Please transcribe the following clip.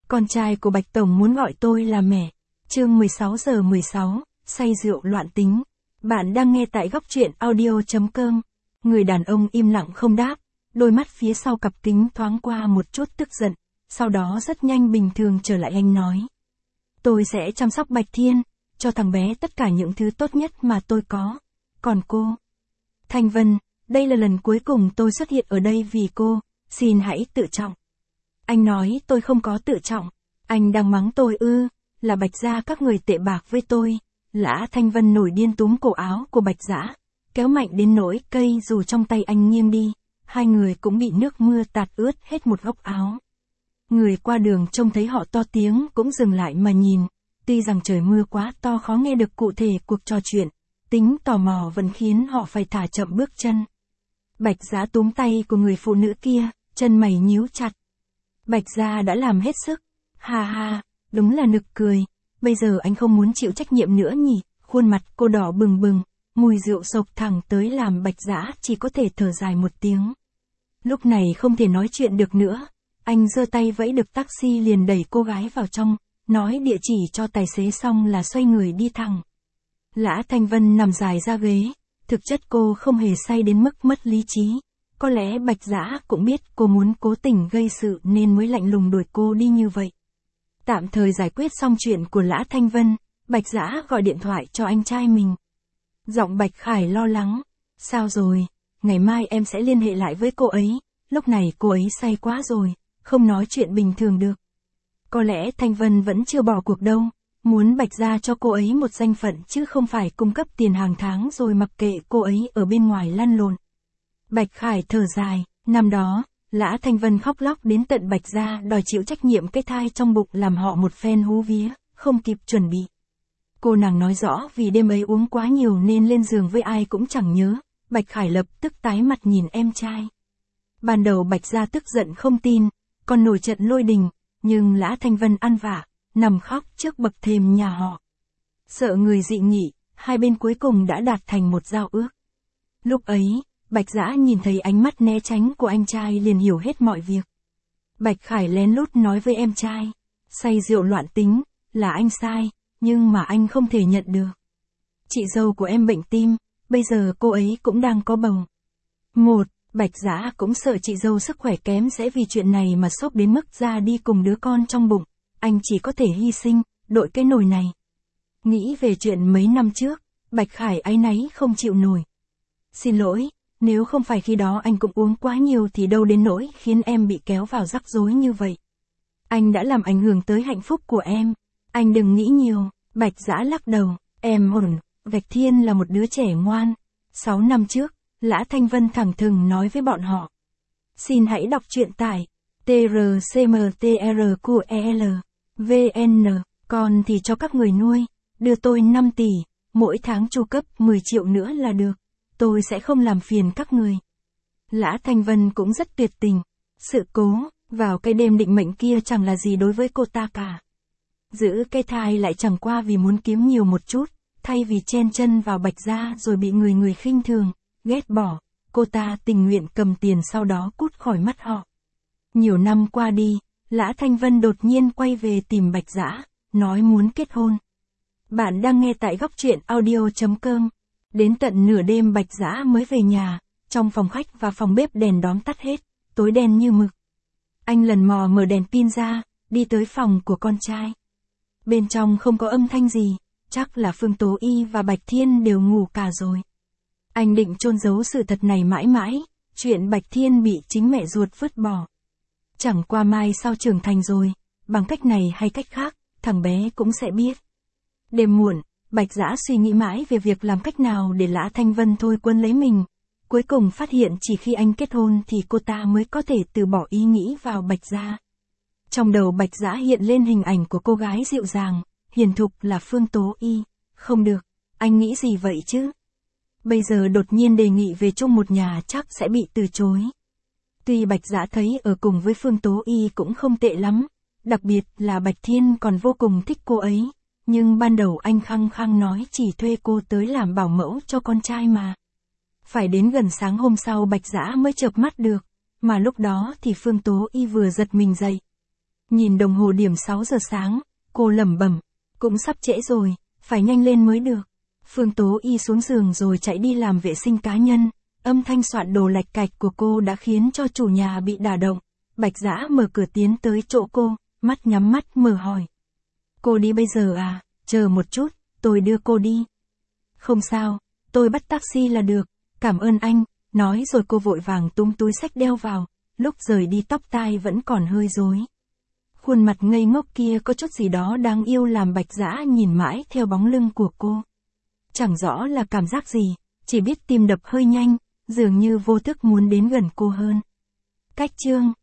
Con trai của Bạch Tổng muốn gọi tôi là mẹ. Chương 16:16, say rượu loạn tính. Bạn đang nghe tại góc truyện audio.com. Người đàn ông im lặng không đáp, đôi mắt phía sau cặp kính thoáng qua một chút tức giận, sau đó rất nhanh bình thường trở lại. Anh nói: tôi sẽ chăm sóc Bạch Thiên, cho thằng bé tất cả những thứ tốt nhất mà tôi có. Còn cô, Thanh Vân, đây là lần cuối cùng tôi xuất hiện ở đây vì cô, xin hãy tự trọng. Anh nói tôi không có tự trọng. Anh đang mắng tôi ư? Là Bạch gia các người tệ bạc với tôi. Lã Thanh Vân nổi điên túm cổ áo của Bạch Dã, kéo mạnh đến nỗi cây dù trong tay anh nghiêng đi, hai người cũng bị nước mưa tạt ướt hết một góc áo. Người qua đường trông thấy họ to tiếng cũng dừng lại mà nhìn, tuy rằng trời mưa quá to khó nghe được cụ thể cuộc trò chuyện, tính tò mò vẫn khiến họ phải thả chậm bước chân. Bạch Dã túm tay của người phụ nữ kia, chân mày nhíu chặt. Bạch gia đã làm hết sức. Ha ha, đúng là nực cười. Bây giờ anh không muốn chịu trách nhiệm nữa nhỉ? Khuôn mặt cô đỏ bừng bừng, mùi rượu sộc thẳng tới làm Bạch Dã chỉ có thể thở dài một tiếng. Lúc này không thể nói chuyện được nữa. Anh giơ tay vẫy được taxi liền đẩy cô gái vào trong, nói địa chỉ cho tài xế xong là xoay người đi thẳng. Lã Thanh Vân nằm dài ra ghế, thực chất cô không hề say đến mức mất lý trí. Có lẽ Bạch Dã cũng biết cô muốn cố tình gây sự nên mới lạnh lùng đuổi cô đi như vậy. Tạm thời giải quyết xong chuyện của Lã Thanh Vân, Bạch Dã gọi điện thoại cho anh trai mình. Giọng Bạch Khải lo lắng. Sao rồi? Ngày mai em sẽ liên hệ lại với cô ấy. Lúc này cô ấy say quá rồi, không nói chuyện bình thường được. Có lẽ Thanh Vân vẫn chưa bỏ cuộc đâu. Muốn Bạch gia cho cô ấy một danh phận chứ không phải cung cấp tiền hàng tháng rồi mặc kệ cô ấy ở bên ngoài lăn lộn. Bạch Khải thở dài, năm đó, Lã Thanh Vân khóc lóc đến tận Bạch gia đòi chịu trách nhiệm cái thai trong bụng làm họ một phen hú vía, không kịp chuẩn bị. Cô nàng nói rõ vì đêm ấy uống quá nhiều nên lên giường với ai cũng chẳng nhớ. Bạch Khải lập tức tái mặt nhìn em trai. Ban đầu Bạch gia tức giận không tin, còn nổi trận lôi đình, nhưng Lã Thanh Vân ăn vạ, nằm khóc trước bậc thềm nhà họ. Sợ người dị nghị, hai bên cuối cùng đã đạt thành một giao ước. Lúc ấy, Bạch Dã nhìn thấy ánh mắt né tránh của anh trai liền hiểu hết mọi việc. Bạch Khải lén lút nói với em trai, say rượu loạn tính, là anh sai, nhưng mà anh không thể nhận được. Chị dâu của em bệnh tim, bây giờ cô ấy cũng đang có bầu. Bạch Dã cũng sợ chị dâu sức khỏe kém sẽ vì chuyện này mà sốc đến mức ra đi cùng đứa con trong bụng, anh chỉ có thể hy sinh, đội cái nồi này. Nghĩ về chuyện mấy năm trước, Bạch Khải áy náy không chịu nổi. Xin lỗi. Nếu không phải khi đó anh cũng uống quá nhiều thì đâu đến nỗi khiến em bị kéo vào rắc rối như vậy. Anh đã làm ảnh hưởng tới hạnh phúc của em. Anh đừng nghĩ nhiều. Bạch Dã lắc đầu. Em ổn. Bạch Thiên là một đứa trẻ ngoan. 6 năm trước, Lã Thanh Vân thẳng thừng nói với bọn họ. Xin hãy đọc truyện tại trcmtrqel vn. Còn thì cho các người nuôi. Đưa tôi 5 tỷ. Mỗi tháng chu cấp 10 triệu nữa là được. Tôi sẽ không làm phiền các người. Lã Thanh Vân cũng rất tuyệt tình. Sự cố, vào cái đêm định mệnh kia chẳng là gì đối với cô ta cả. Giữ cái thai lại chẳng qua vì muốn kiếm nhiều một chút, thay vì chen chân vào Bạch gia rồi bị người khinh thường, ghét bỏ, cô ta tình nguyện cầm tiền sau đó cút khỏi mắt họ. Nhiều năm qua đi, Lã Thanh Vân đột nhiên quay về tìm Bạch Dã, nói muốn kết hôn. Bạn đang nghe tại góc truyện audio.com. Đến tận nửa đêm Bạch Dã mới về nhà, trong phòng khách và phòng bếp đèn đóm tắt hết, tối đen như mực. Anh lần mò mở đèn pin ra, đi tới phòng của con trai. Bên trong không có âm thanh gì, chắc là Phương Tố Y và Bạch Thiên đều ngủ cả rồi. Anh định chôn giấu sự thật này mãi mãi, chuyện Bạch Thiên bị chính mẹ ruột vứt bỏ. Chẳng qua mai sau trưởng thành rồi, bằng cách này hay cách khác, thằng bé cũng sẽ biết. Đêm muộn, Bạch Dã suy nghĩ mãi về việc làm cách nào để Lã Thanh Vân thôi quân lấy mình. Cuối cùng phát hiện chỉ khi anh kết hôn thì cô ta mới có thể từ bỏ ý nghĩ vào Bạch gia. Trong đầu Bạch Dã hiện lên hình ảnh của cô gái dịu dàng, hiền thục là Phương Tố Y. Không được, anh nghĩ gì vậy chứ? Bây giờ đột nhiên đề nghị về chung một nhà chắc sẽ bị từ chối. Tuy Bạch Dã thấy ở cùng với Phương Tố Y cũng không tệ lắm, đặc biệt là Bạch Thiên còn vô cùng thích cô ấy. Nhưng ban đầu anh khăng khăng nói chỉ thuê cô tới làm bảo mẫu cho con trai mà. Phải đến gần sáng hôm sau Bạch Dã mới chợp mắt được, mà lúc đó thì Phương Tố Y vừa giật mình dậy. Nhìn đồng hồ điểm 6 giờ sáng, cô lẩm bẩm, cũng sắp trễ rồi, phải nhanh lên mới được. Phương Tố Y xuống giường rồi chạy đi làm vệ sinh cá nhân, âm thanh soạn đồ lạch cạch của cô đã khiến cho chủ nhà bị đả động. Bạch Dã mở cửa tiến tới chỗ cô, mắt nhắm mắt mở hỏi. Cô đi bây giờ à, chờ một chút, tôi đưa cô đi. Không sao, tôi bắt taxi là được, cảm ơn anh, nói rồi cô vội vàng túm túi xách đeo vào, lúc rời đi tóc tai vẫn còn hơi rối. Khuôn mặt ngây ngốc kia có chút gì đó đáng yêu làm Bạch Dã nhìn mãi theo bóng lưng của cô. Chẳng rõ là cảm giác gì, chỉ biết tim đập hơi nhanh, dường như vô thức muốn đến gần cô hơn. Cách chương